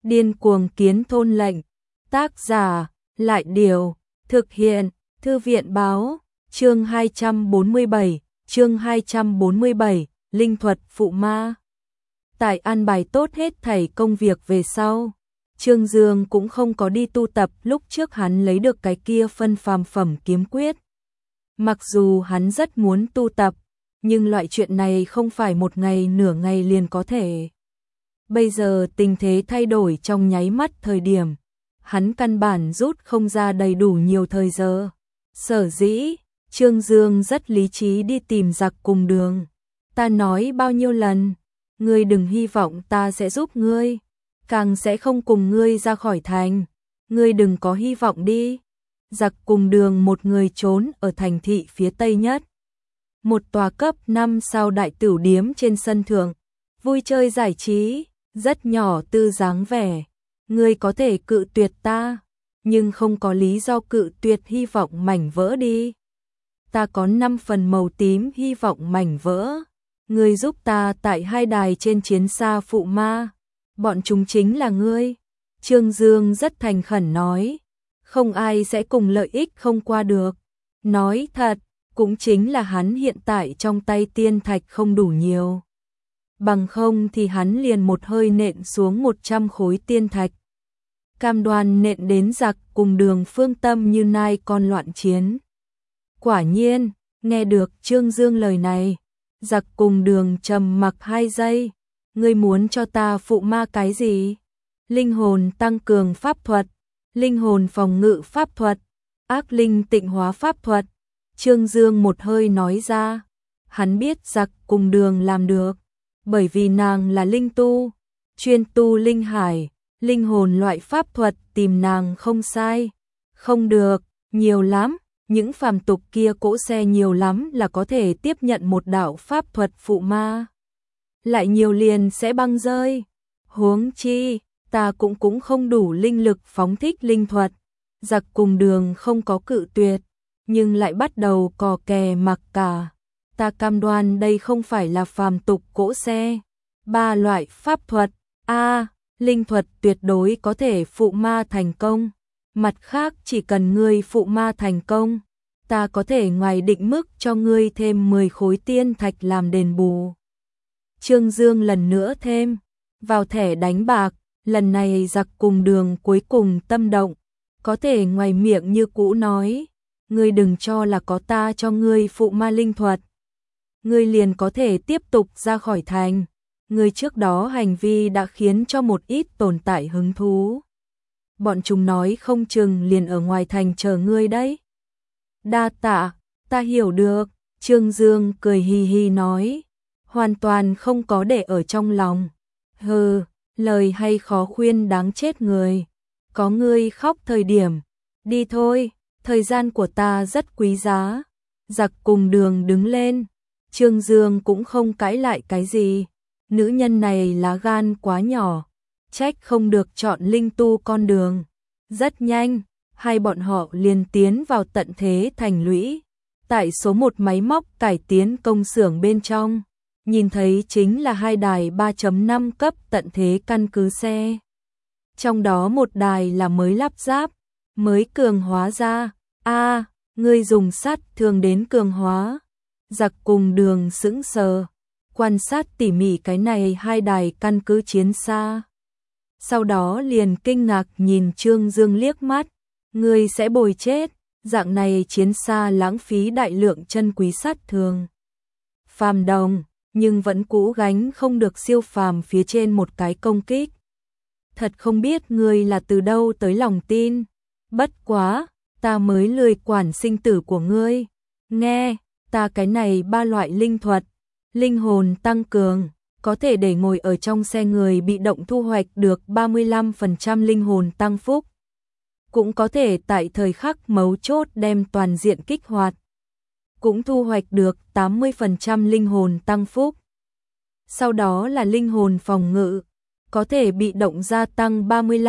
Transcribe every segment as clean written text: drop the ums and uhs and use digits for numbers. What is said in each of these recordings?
Điên cuồng kiến thôn lệnh. Tác giả, Lại Điều. Thực hiện, Thư viện Báo. Chương 247, Linh thuật phụ ma. Tại an bài tốt hết thảy công việc về sau, Trương Dương cũng không có đi tu tập lúc trước hắn lấy được cái kia phân phàm phẩm kiếm quyết. Mặc dù hắn rất muốn tu tập, nhưng loại chuyện này không phải một ngày nửa ngày liền có thể. Bây giờ tình thế thay đổi trong nháy mắt thời điểm, hắn căn bản rút không ra đầy đủ nhiều thời giờ. Sở dĩ, Trương Dương rất lý trí đi tìm giặc cùng đường. Ta nói bao nhiêu lần, ngươi đừng hy vọng ta sẽ giúp ngươi, càng sẽ không cùng ngươi ra khỏi thành. Ngươi đừng có hy vọng đi. Giặc cùng đường một người trốn ở thành thị phía tây nhất. Một tòa cấp 5 sao đại tửu điếm trên sân thượng, vui chơi giải trí, rất nhỏ tư dáng vẻ. Ngươi có thể cự tuyệt ta, nhưng không có lý do cự tuyệt hy vọng mảnh vỡ đi. Ta có 5 phần màu tím hy vọng mảnh vỡ. Ngươi giúp ta tại 2 đài trên chiến xa phụ ma. Bọn chúng chính là ngươi. Trương Dương rất thành khẩn nói. Không ai sẽ cùng lợi ích không qua được. Nói thật, cũng chính là hắn hiện tại trong tay tiên thạch không đủ nhiều. Bằng không thì hắn liền một hơi nện xuống 100 khối tiên thạch. Cam đoan nện đến giặc cùng đường phương tâm như nai con loạn chiến. Quả nhiên, nghe được Trương Dương lời này, giặc cùng đường trầm mặc 2 giây. Ngươi muốn cho ta phụ ma cái gì? Linh hồn tăng cường pháp thuật, linh hồn phòng ngự pháp thuật, ác linh tịnh hóa pháp thuật. Trương Dương một hơi nói ra. Hắn biết giặc cùng đường làm được, bởi vì nàng là linh tu, chuyên tu linh hải, linh hồn loại pháp thuật tìm nàng không sai. Không được, nhiều lắm, những phàm tục kia cỗ xe nhiều lắm là có thể tiếp nhận một đạo pháp thuật phụ ma. Lại nhiều liền sẽ băng rơi. Huống chi, ta cũng không đủ linh lực phóng thích linh thuật. Giặc cùng đường không có cự tuyệt, nhưng lại bắt đầu cò kè mặc cả. Ta cam đoan đây không phải là phàm tục cỗ xe. 3 loại pháp thuật. A. Linh thuật tuyệt đối có thể phụ ma thành công. Mặt khác chỉ cần ngươi phụ ma thành công, ta có thể ngoài định mức cho ngươi thêm 10 khối tiên thạch làm đền bù. Trương Dương lần nữa thêm vào thẻ đánh bạc, lần này giặc cùng đường cuối cùng tâm động, có thể ngoài miệng như cũ nói, ngươi đừng cho là có ta cho ngươi phụ ma linh thuật, ngươi liền có thể tiếp tục ra khỏi thành. Ngươi trước đó hành vi đã khiến cho một ít tồn tại hứng thú. Bọn chúng nói không chừng liền ở ngoài thành chờ ngươi đấy. Đa tạ, ta hiểu được. Trương Dương cười hi hi nói, hoàn toàn không có để ở trong lòng. Hừ, lời hay khó khuyên đáng chết người. Có ngươi khóc thời điểm. Đi thôi, thời gian của ta rất quý giá. Giặc cùng đường đứng lên. Trương Dương cũng không cãi lại cái gì. Nữ nhân này lá gan quá nhỏ, trách không được chọn linh tu con đường. Rất nhanh, hai bọn họ liền tiến vào tận thế thành lũy. Tại số 1 máy móc cải tiến công xưởng bên trong, nhìn thấy chính là 2 đài 3.5 cấp tận thế căn cứ xe. Trong đó một đài là mới lắp ráp, mới cường hóa ra. A, ngươi dùng sắt thường đến cường hóa. Giặc cùng đường sững sờ, quan sát tỉ mỉ cái này 2 đài căn cứ chiến xa. Sau đó liền kinh ngạc nhìn Trương Dương liếc mắt, ngươi sẽ bồi chết, dạng này chiến xa lãng phí đại lượng chân quý sắt thường. Phàm đồng, nhưng vẫn cũ gánh không được siêu phàm phía trên một cái công kích. Thật không biết ngươi là từ đâu tới lòng tin, bất quá, ta mới lười quản sinh tử của ngươi. Nghe, ta cái này 3 loại linh thuật. Linh hồn tăng cường, có thể để ngồi ở trong xe người bị động thu hoạch được 35% linh hồn tăng phúc. Cũng có thể tại thời khắc mấu chốt đem toàn diện kích hoạt. Cũng thu hoạch được 80% linh hồn tăng phúc. Sau đó là linh hồn phòng ngự, có thể bị động gia tăng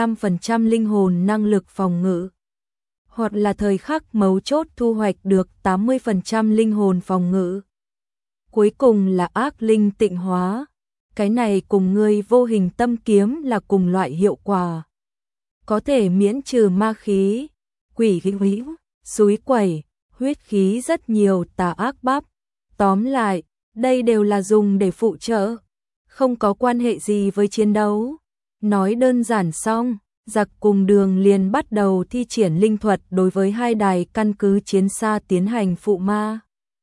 35% linh hồn năng lực phòng ngự. Hoặc là thời khắc mấu chốt thu hoạch được 80% linh hồn phòng ngự. Cuối cùng là ác linh tịnh hóa, cái này cùng ngươi vô hình tâm kiếm là cùng loại hiệu quả. Có thể miễn trừ ma khí, quỷ khí, xúi quẩy, huyết khí rất nhiều tà ác bắp. Tóm lại, đây đều là dùng để phụ trợ, không có quan hệ gì với chiến đấu. Nói đơn giản xong, Giặc cùng Đường liền bắt đầu thi triển linh thuật đối với hai đài căn cứ chiến xa tiến hành phụ ma.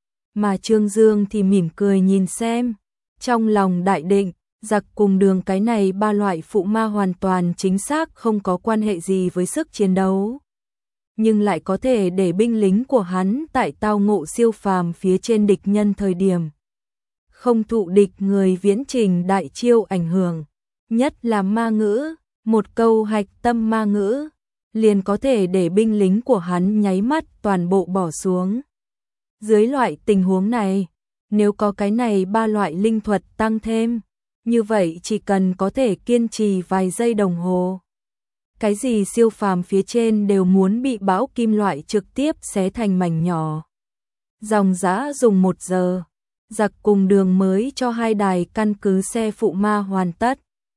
Mà Trương Dương thì mỉm cười nhìn xem, trong lòng đại định, Giặc cùng Đường cái này ba loại phụ ma hoàn toàn chính xác không có quan hệ gì với sức chiến đấu. Nhưng lại có thể để binh lính của hắn tại tao ngộ siêu phàm phía trên địch nhân thời điểm không thụ địch người viễn trình đại chiêu ảnh hưởng, nhất là ma ngữ, một câu hạch tâm ma ngữ, liền có thể để binh lính của hắn nháy mắt toàn bộ bỏ xuống. Dưới loại tình huống này, nếu có cái này ba loại linh thuật tăng thêm, như vậy chỉ cần có thể kiên trì vài giây đồng hồ. Cái gì siêu phàm phía trên đều muốn bị bão kim loại trực tiếp xé thành mảnh nhỏ. Dòng dã dùng 1 giờ, Giặc cùng Đường mới cho hai đài căn cứ xe phụ ma hoàn tất.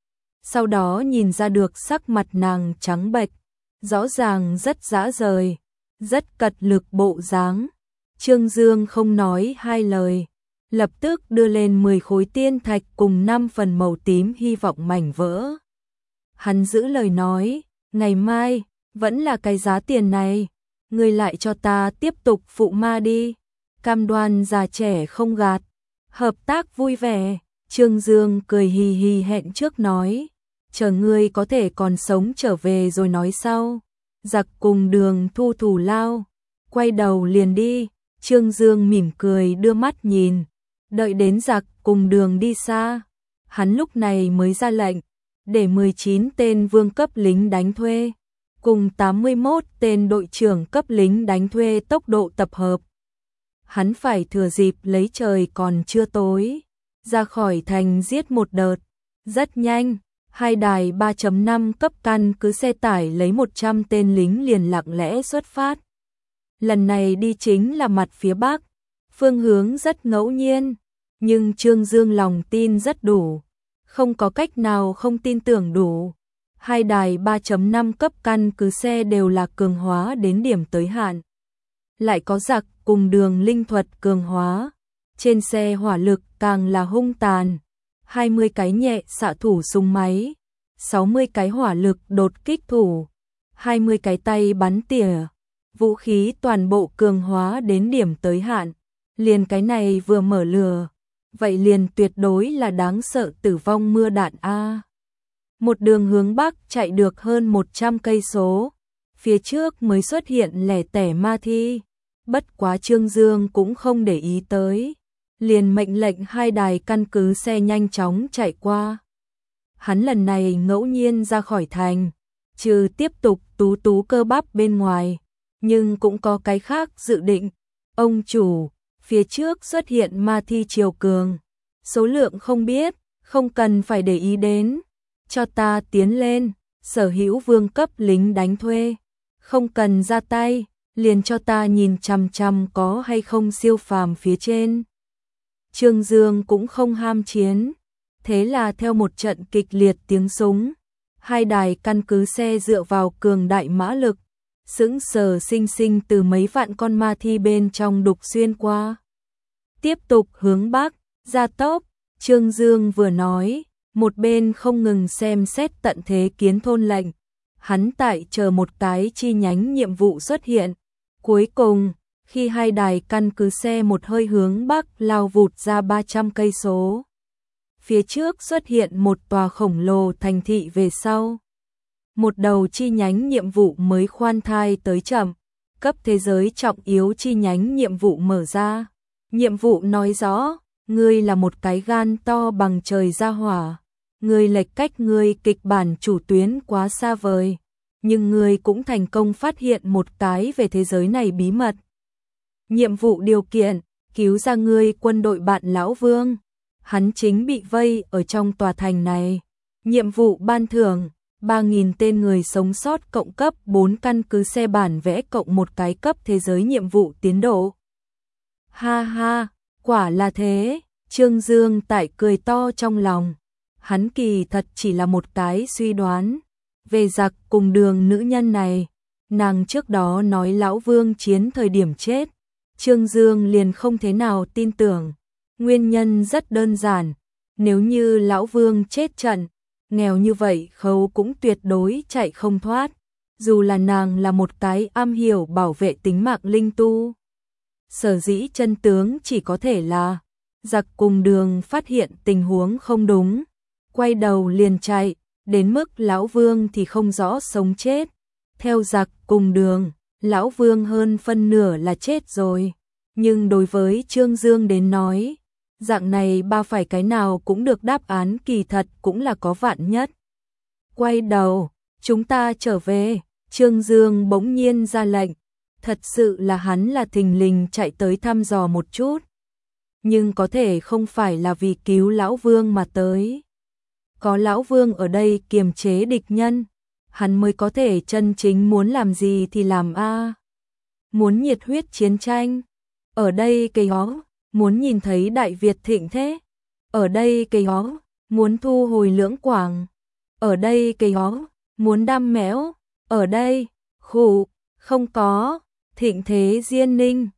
Sau đó nhìn ra được sắc mặt nàng trắng bệch, rõ ràng rất dã rời, rất cật lực bộ dáng. Trương Dương không nói hai lời, lập tức đưa lên 10 khối tiên thạch cùng 5 phần màu tím hy vọng mảnh vỡ. Hắn giữ lời nói, ngày mai, vẫn là cái giá tiền này, ngươi lại cho ta tiếp tục phụ ma đi. Cam đoan già trẻ không gạt, hợp tác vui vẻ. Trương Dương cười hì hì hẹn trước nói, chờ ngươi có thể còn sống trở về rồi nói sau. Giặc cùng Đường thu thủ lao, quay đầu liền đi. Trương Dương mỉm cười đưa mắt nhìn, đợi đến Giặc cùng Đường đi xa, hắn lúc này mới ra lệnh, để 19 tên vương cấp lính đánh thuê, cùng 81 tên đội trưởng cấp lính đánh thuê tốc độ tập hợp. Hắn phải thừa dịp lấy trời còn chưa tối, ra khỏi thành giết một đợt. Rất nhanh, hai đài 3.5 cấp căn cứ xe tải lấy 100 tên lính liền lặng lẽ xuất phát. Lần này đi chính là mặt phía Bắc, phương hướng rất ngẫu nhiên, nhưng Trương Dương lòng tin rất đủ, không có cách nào không tin tưởng đủ. Hai đài 3.5 cấp căn cứ xe đều là cường hóa đến điểm tới hạn. Lại có Giặc cùng Đường linh thuật cường hóa, trên xe hỏa lực càng là hung tàn. 20 cái nhẹ xạ thủ súng máy, 60 cái hỏa lực đột kích thủ, 20 cái tay bắn tỉa, vũ khí toàn bộ cường hóa đến điểm tới hạn. Liền cái này vừa mở lửa, vậy liền tuyệt đối là đáng sợ tử vong mưa đạn a. Một đường hướng Bắc chạy được hơn 100 cây số, phía trước mới xuất hiện lẻ tẻ ma thi, bất quá Trương Dương cũng không để ý tới, liền mệnh lệnh hai đài căn cứ xe nhanh chóng chạy qua. Hắn lần này ngẫu nhiên ra khỏi thành, trừ tiếp tục tú cơ bắp bên ngoài, nhưng cũng có cái khác dự định. Ông chủ, phía trước xuất hiện ma thi triều cường, số lượng không biết, không cần phải để ý đến, cho ta tiến lên, sở hữu vương cấp lính đánh thuê, không cần ra tay, liền cho ta nhìn chằm chằm có hay không siêu phàm phía trên. Trương Dương cũng không ham chiến, thế là theo một trận kịch liệt tiếng súng, hai đài căn cứ xe dựa vào cường đại mã lực, sững sờ sinh sinh từ mấy vạn con ma thi bên trong đục xuyên qua. Tiếp tục hướng Bắc, gia tốc, Trương Dương vừa nói, một bên không ngừng xem xét tận thế kiến thôn lệnh. Hắn tại chờ một cái chi nhánh nhiệm vụ xuất hiện. Cuối cùng, khi hai đài căn cứ xe một hơi hướng Bắc lao vụt ra 300 cây số, phía trước xuất hiện một tòa khổng lồ thành thị về sau. Một đầu chi nhánh nhiệm vụ mới khoan thai tới chậm, cấp thế giới trọng yếu chi nhánh nhiệm vụ mở ra. Nhiệm vụ nói rõ, ngươi là một cái gan to bằng trời ra hỏa, ngươi lệch cách ngươi kịch bản chủ tuyến quá xa vời, nhưng ngươi cũng thành công phát hiện một cái về thế giới này bí mật. Nhiệm vụ điều kiện, cứu ra ngươi quân đội bạn Lão Vương, hắn chính bị vây ở trong tòa thành này. Nhiệm vụ ban thưởng, 3.000 tên người sống sót cộng cấp 4 căn cứ xe bản vẽ cộng một cái cấp thế giới nhiệm vụ tiến độ. Ha ha, quả là thế, Trương Dương tại cười to trong lòng. hắn kỳ thật chỉ là một cái suy đoán. Về Giặc Cùng Đường nữ nhân này, nàng trước đó nói Lão Vương chiến thời điểm chết, Trương Dương liền không thế nào tin tưởng. Nguyên nhân rất đơn giản, nếu như Lão Vương chết trận, nghèo như vậy Khấu cũng tuyệt đối chạy không thoát, dù là nàng là một cái am hiểu bảo vệ tính mạng linh tu. Sở dĩ chân tướng chỉ có thể là Giặc Cùng Đường phát hiện tình huống không đúng, quay đầu liền chạy, đến mức Lão Vương thì không rõ sống chết. Theo Giặc Cùng Đường, Lão Vương hơn phân nửa là chết rồi, nhưng đối với Trương Dương đến nói, dạng này ba phải cái nào cũng được đáp án kỳ thật cũng là có vạn nhất. Quay đầu, chúng ta trở về, Trương Dương bỗng nhiên ra lệnh, thật sự là hắn là thình lình chạy tới thăm dò một chút, nhưng có thể không phải là vì cứu Lão Vương mà tới. Có Lão Vương ở đây kiềm chế địch nhân, hắn mới có thể chân chính muốn làm gì thì làm a. Muốn nhiệt huyết chiến tranh, ở đây cây ó, muốn nhìn thấy Đại Việt thịnh thế, ở đây cây ó, muốn thu hồi Lưỡng Quảng, ở đây cây ó, muốn đam mẽo, ở đây, khủ, không có, thịnh thế Diên Ninh.